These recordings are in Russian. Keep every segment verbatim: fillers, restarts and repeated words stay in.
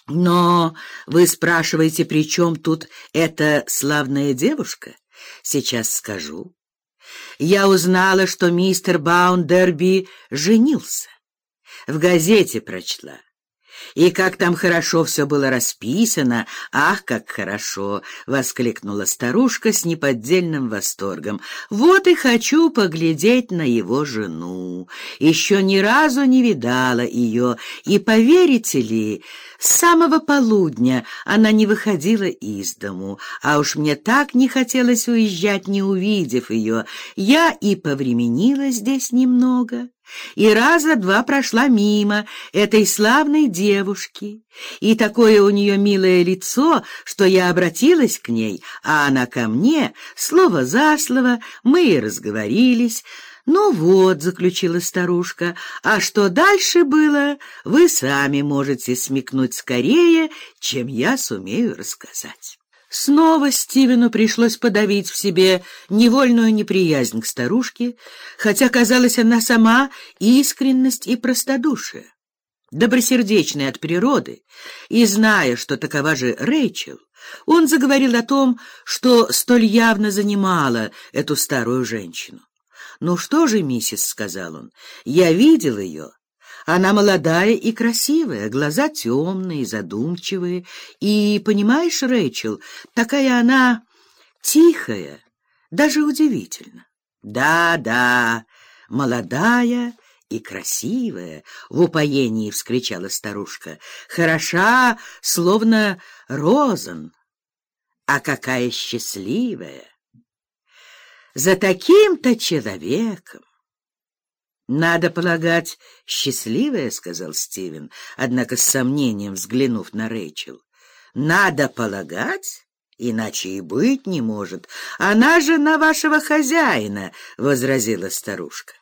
Но вы спрашиваете, при чем тут эта славная девушка? Сейчас скажу. Я узнала, что мистер Баундерби женился. В газете прочла. И как там хорошо все было расписано! Ах, как хорошо! — воскликнула старушка с неподдельным восторгом. Вот и хочу поглядеть на его жену. Еще ни разу не видала ее, и, поверите ли, с самого полудня она не выходила из дому, а уж мне так не хотелось уезжать, не увидев ее. Я и повременила здесь немного, и раза два прошла мимо этой славной девушки, и такое у нее милое лицо, что я обратилась к ней, а она ко мне, слово за слово, мы и разговорились. «Ну вот», — заключила старушка, — «а что дальше было, вы сами можете смекнуть скорее, чем я сумею рассказать». Снова Стивену пришлось подавить в себе невольную неприязнь к старушке, хотя, казалось, она сама искренность и простодушие. Добросердечный от природы, и зная, что такова же Рэйчел, он заговорил о том, что столь явно занимало эту старую женщину. «Ну что же, миссис, — сказал он, — я видел ее. Она молодая и красивая, глаза темные, задумчивые. И, понимаешь, Рэйчел, такая она тихая, даже удивительно». «Да, да, молодая и красивая!» — в упоении вскричала старушка. «Хороша, словно розан. А какая счастливая! За таким-то человеком!» «Надо полагать, счастливая», — сказал Стивен, однако с сомнением взглянув на Рэйчел. «Надо полагать? Иначе и быть не может. Она жена вашего хозяина», — возразила старушка.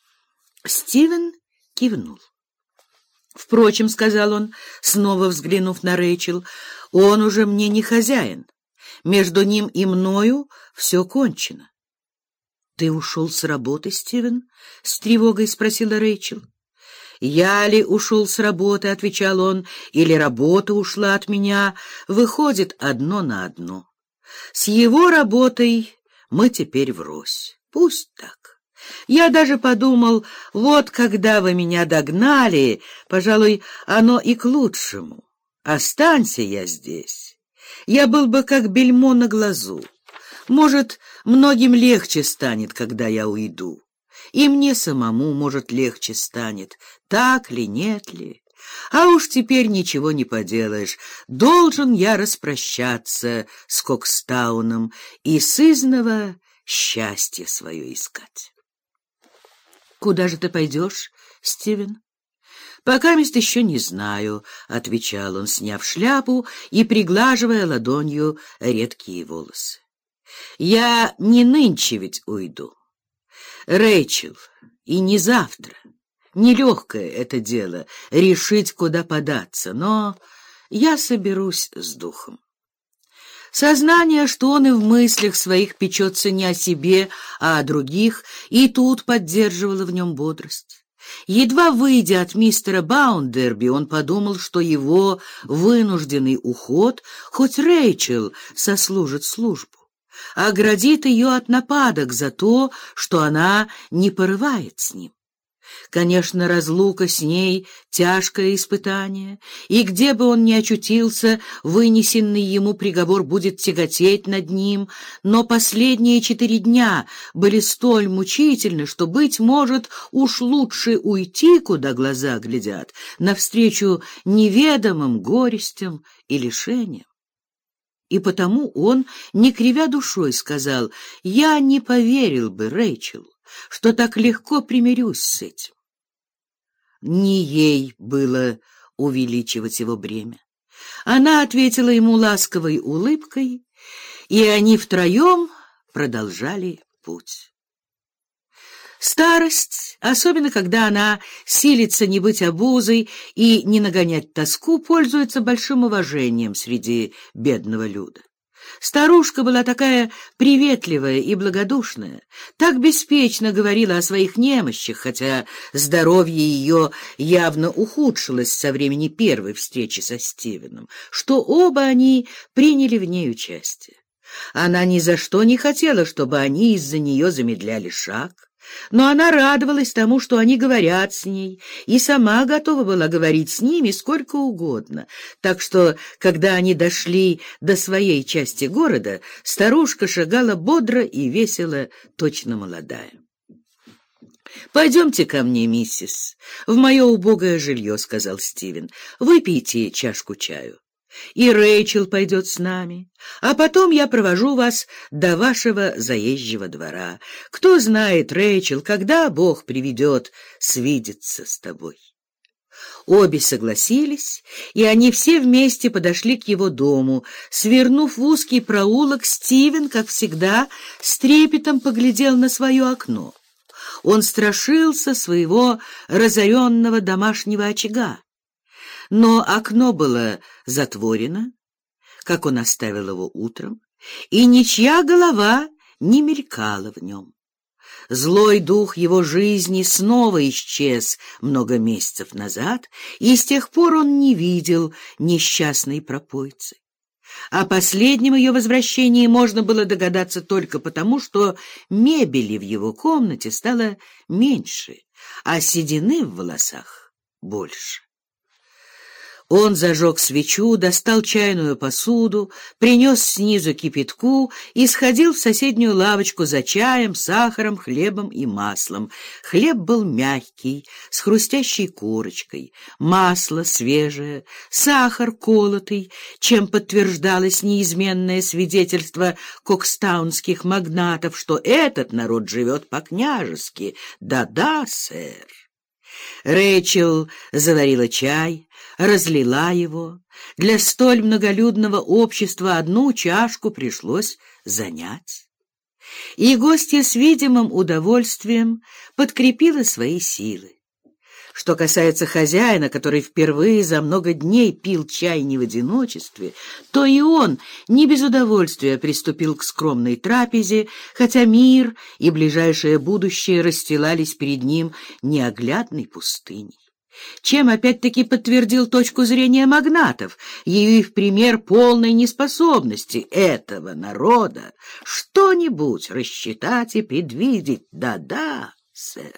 Стивен кивнул. «Впрочем, — сказал он, снова взглянув на Рэйчел, — он уже мне не хозяин. Между ним и мною все кончено». «Ты ушел с работы, Стивен?» — с тревогой спросила Рэйчел. «Я ли ушел с работы, — отвечал он, — или работа ушла от меня, выходит одно на одно. С его работой мы теперь врозь. Пусть так. Я даже подумал, вот когда вы меня догнали, пожалуй, оно и к лучшему. Останься я здесь, я был бы как бельмо на глазу. Может, многим легче станет, когда я уйду. И мне самому, может, легче станет. Так ли, нет ли? А уж теперь ничего не поделаешь. Должен я распрощаться с Кокстауном и сызнова счастье свое искать». «Куда же ты пойдешь, Стивен?» «Пока мест еще не знаю», — отвечал он, сняв шляпу и приглаживая ладонью редкие волосы. «Я не нынче ведь уйду, Рэйчел, и не завтра. Нелегкое это дело — решить, куда податься, но я соберусь с духом». Сознание, что он и в мыслях своих печется не о себе, а о других, и тут поддерживало в нем бодрость. Едва выйдя от мистера Баундерби, он подумал, что его вынужденный уход, хоть Рэйчел сослужит службу, оградит ее от нападок за то, что она не порывает с ним. Конечно, разлука с ней — тяжкое испытание, и где бы он ни очутился, вынесенный ему приговор будет тяготеть над ним, но последние четыре дня были столь мучительны, что, быть может, уж лучше уйти, куда глаза глядят, навстречу неведомым горестям и лишениям. И потому он, не кривя душой, сказал: «Я не поверил бы, Рэйчел, что так легко примирюсь с этим». Не ей было увеличивать его бремя. Она ответила ему ласковой улыбкой, и они втроем продолжали путь. Старость, особенно когда она силится не быть обузой и не нагонять тоску, пользуется большим уважением среди бедного люда. Старушка была такая приветливая и благодушная, так беспечно говорила о своих немощах, хотя здоровье ее явно ухудшилось со времени первой встречи со Стивеном, что оба они приняли в ней участие. Она ни за что не хотела, чтобы они из-за нее замедляли шаг, но она радовалась тому, что они говорят с ней, и сама готова была говорить с ними сколько угодно. Так что, когда они дошли до своей части города, старушка шагала бодро и весело, точно молодая. «Пойдемте ко мне, миссис, в мое убогое жилье», — сказал Стивен. «Выпейте чашку чаю. И Рэйчел пойдет с нами, а потом я провожу вас до вашего заезжего двора. Кто знает, Рэйчел, когда Бог приведет свидеться с тобой». Обе согласились, и они все вместе подошли к его дому. Свернув в узкий проулок, Стивен, как всегда, с трепетом поглядел на свое окно. Он страшился своего разоренного домашнего очага. Но окно было затворено, как он оставил его утром, и ничья голова не мелькала в нем. Злой дух его жизни снова исчез много месяцев назад, и с тех пор он не видел несчастной пропойцы. О последнем ее возвращении можно было догадаться только потому, что мебели в его комнате стало меньше, а седины в волосах больше. Он зажег свечу, достал чайную посуду, принес снизу кипятку и сходил в соседнюю лавочку за чаем, сахаром, хлебом и маслом. Хлеб был мягкий, с хрустящей корочкой, масло свежее, сахар колотый, чем подтверждалось неизменное свидетельство кокстаунских магнатов, что этот народ живет по-княжески. Да-да, сэр. Рэйчел заварила чай, разлила его. Для столь многолюдного общества одну чашку пришлось занять. И гостья с видимым удовольствием подкрепила свои силы. Что касается хозяина, который впервые за много дней пил чай не в одиночестве, то и он не без удовольствия приступил к скромной трапезе, хотя мир и ближайшее будущее расстилались перед ним неоглядной пустыней. Чем опять-таки подтвердил точку зрения магнатов, ее и в пример полной неспособности этого народа что-нибудь рассчитать и предвидеть. Да-да, сэр.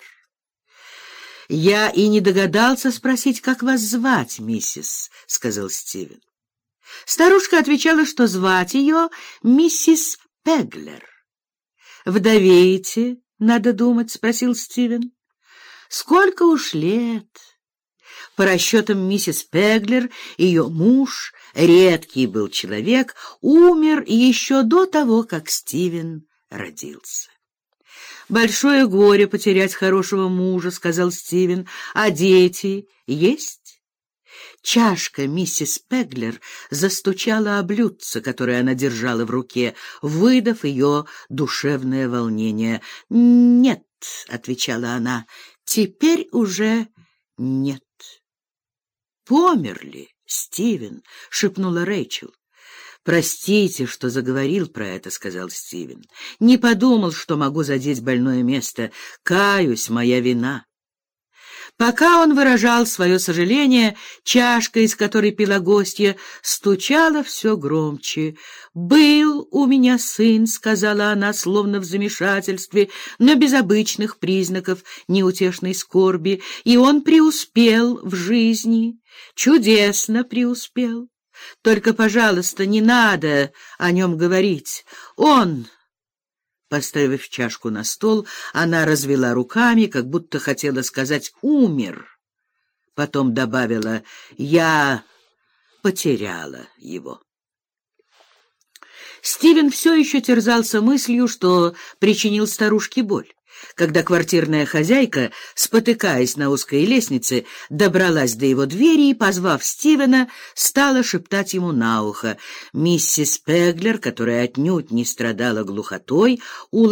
«Я и не догадался спросить, как вас звать, миссис», — сказал Стивен. Старушка отвечала, что звать ее миссис Пеглер. «Вдовеете, надо думать?» — спросил Стивен. «Сколько уж лет?» По расчетам миссис Пеглер, ее муж, редкий был человек, умер еще до того, как Стивен родился. «Большое горе потерять хорошего мужа», — сказал Стивен. «А дети есть?» Чашка миссис Пеглер застучала о блюдце, которое она держала в руке, выдав ее душевное волнение. «Нет», — отвечала она, — «теперь уже нет». «Померли, Стивен», — шепнула Рэйчел. «Простите, что заговорил про это», — сказал Стивен. «Не подумал, что могу задеть больное место. Каюсь, моя вина». Пока он выражал свое сожаление, чашка, из которой пила гостья, стучала все громче. «Был у меня сын», — сказала она, словно в замешательстве, но без обычных признаков неутешной скорби, и он преуспел в жизни, чудесно преуспел. Только, пожалуйста, не надо о нем говорить. Он...» Поставив чашку на стол, она развела руками, как будто хотела сказать «умер». Потом добавила «я потеряла его». Стивен все еще терзался мыслью, что причинил старушке боль. Когда квартирная хозяйка, спотыкаясь на узкой лестнице, добралась до его двери и, позвав Стивена, стала шептать ему на ухо. Миссис Пеглер, которая отнюдь не страдала глухотой,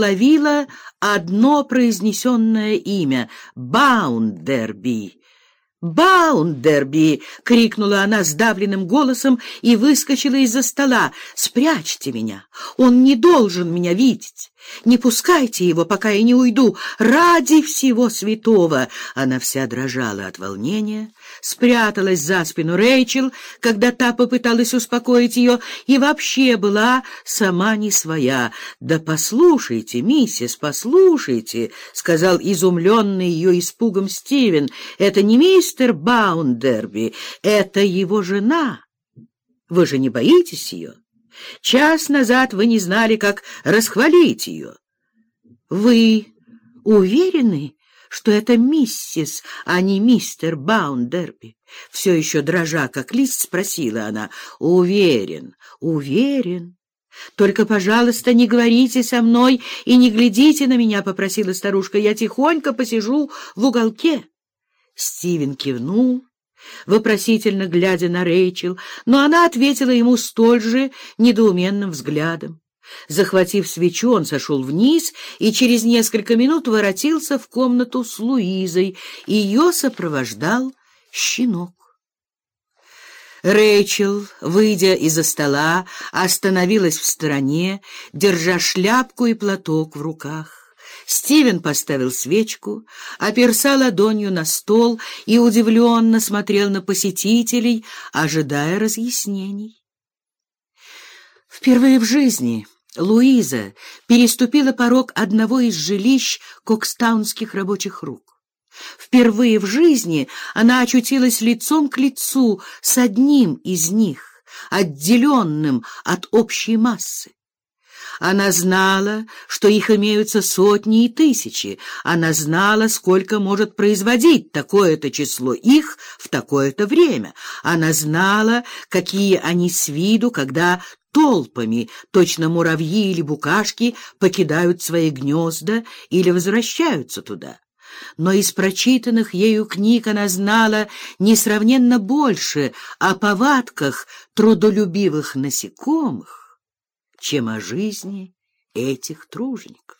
уловила одно произнесенное имя — Баундерби. «Баундерби!» — крикнула она сдавленным голосом и выскочила из-за стола. «Спрячьте меня! Он не должен меня видеть! Не пускайте его, пока я не уйду! Ради всего святого!» Она вся дрожала от волнения, спряталась за спину Рэйчел, когда та попыталась успокоить ее, и вообще была сама не своя. «Да послушайте, миссис, послушайте!» — сказал изумленный ее испугом Стивен. «Это не мистер Баундерби, это его жена. Вы же не боитесь ее? Час назад вы не знали, как расхвалить ее. Вы уверены, что это миссис, а не мистер Баундерби?» Все еще дрожа, как лист, спросила она. «Уверен, уверен. Только, пожалуйста, не говорите со мной и не глядите на меня», — попросила старушка. «Я тихонько посижу в уголке». Стивен кивнул, вопросительно глядя на Рэйчел, но она ответила ему столь же недоуменным взглядом. Захватив свечу, он сошел вниз и через несколько минут воротился в комнату с Луизой. Ее сопровождал щенок. Рэйчел, выйдя из-за стола, остановилась в стороне, держа шляпку и платок в руках. Стивен поставил свечку, оперся ладонью на стол и удивленно смотрел на посетителей, ожидая разъяснений. Впервые в жизни Луиза переступила порог одного из жилищ кокстаунских рабочих рук. Впервые в жизни она очутилась лицом к лицу с одним из них, отделенным от общей массы. Она знала, что их имеются сотни и тысячи. Она знала, сколько может производить такое-то число их в такое-то время. Она знала, какие они с виду, когда толпами, точно муравьи или букашки, покидают свои гнезда или возвращаются туда. Но из прочитанных ею книг она знала несравненно больше о повадках трудолюбивых насекомых, чем о жизни этих тружеников.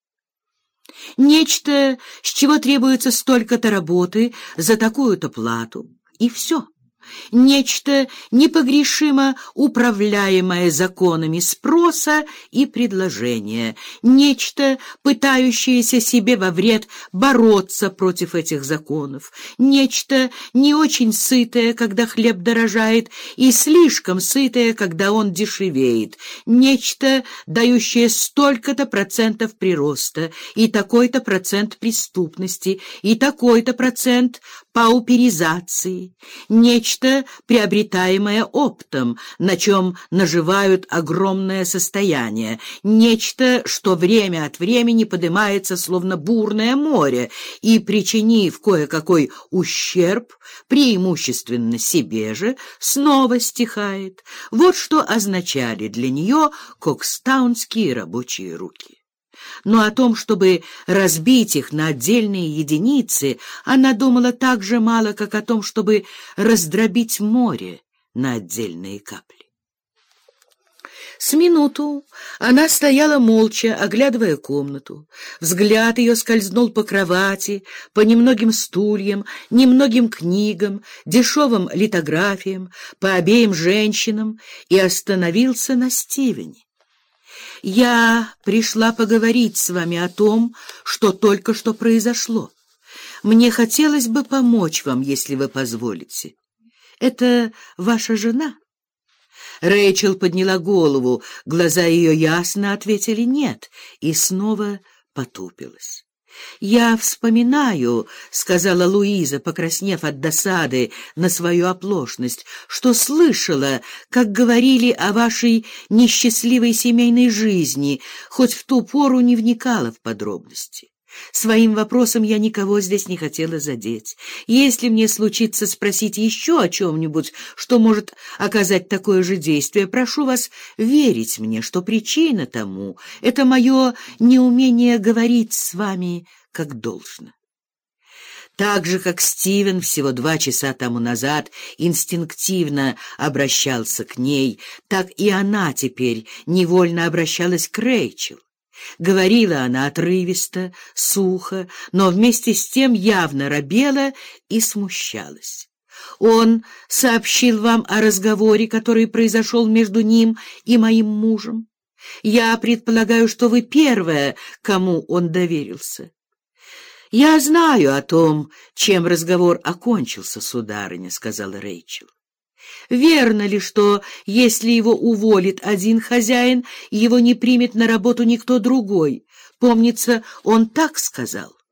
Нечто, с чего требуется столько-то работы за такую-то плату, и все. Нечто непогрешимо управляемое законами спроса и предложения, нечто, пытающееся себе во вред бороться против этих законов, нечто не очень сытое, когда хлеб дорожает, и слишком сытое, когда он дешевеет, нечто, дающее столько-то процентов прироста, и такой-то процент преступности, и такой-то процент пауперизации, нечто, приобретаемое оптом, на чем наживают огромное состояние, нечто, что время от времени поднимается словно бурное море и, причинив кое-какой ущерб, преимущественно себе же, снова стихает. Вот что означали для нее кокстаунские рабочие руки. Но о том, чтобы разбить их на отдельные единицы, она думала так же мало, как о том, чтобы раздробить море на отдельные капли. С минуту она стояла молча, оглядывая комнату. Взгляд ее скользнул по кровати, по немногим стульям, немногим книгам, дешевым литографиям, по обеим женщинам и остановился на Стивене. «Я пришла поговорить с вами о том, что только что произошло. Мне хотелось бы помочь вам, если вы позволите. Это ваша жена?» Рэйчел подняла голову, глаза ее ясно ответили «нет», и снова потупилась. «Я вспоминаю, — сказала Луиза, покраснев от досады на свою оплошность, — что слышала, как говорили о вашей несчастливой семейной жизни, хоть в ту пору не вникала в подробности. Своим вопросом я никого здесь не хотела задеть. Если мне случится спросить еще о чем-нибудь, что может оказать такое же действие, прошу вас верить мне, что причина тому — это мое неумение говорить с вами как должно». Так же, как Стивен всего два часа тому назад инстинктивно обращался к ней, так и она теперь невольно обращалась к Рэйчел. Говорила она отрывисто, сухо, но вместе с тем явно робела и смущалась. Он сообщил вам о разговоре, который произошел между ним и моим мужем. Я предполагаю, что вы первая, кому он доверился. — Я знаю о том, чем разговор окончился, сударыня, — сказала Рэйчел. — Верно ли, что если его уволит один хозяин, его не примет на работу никто другой? Помнится, он так сказал.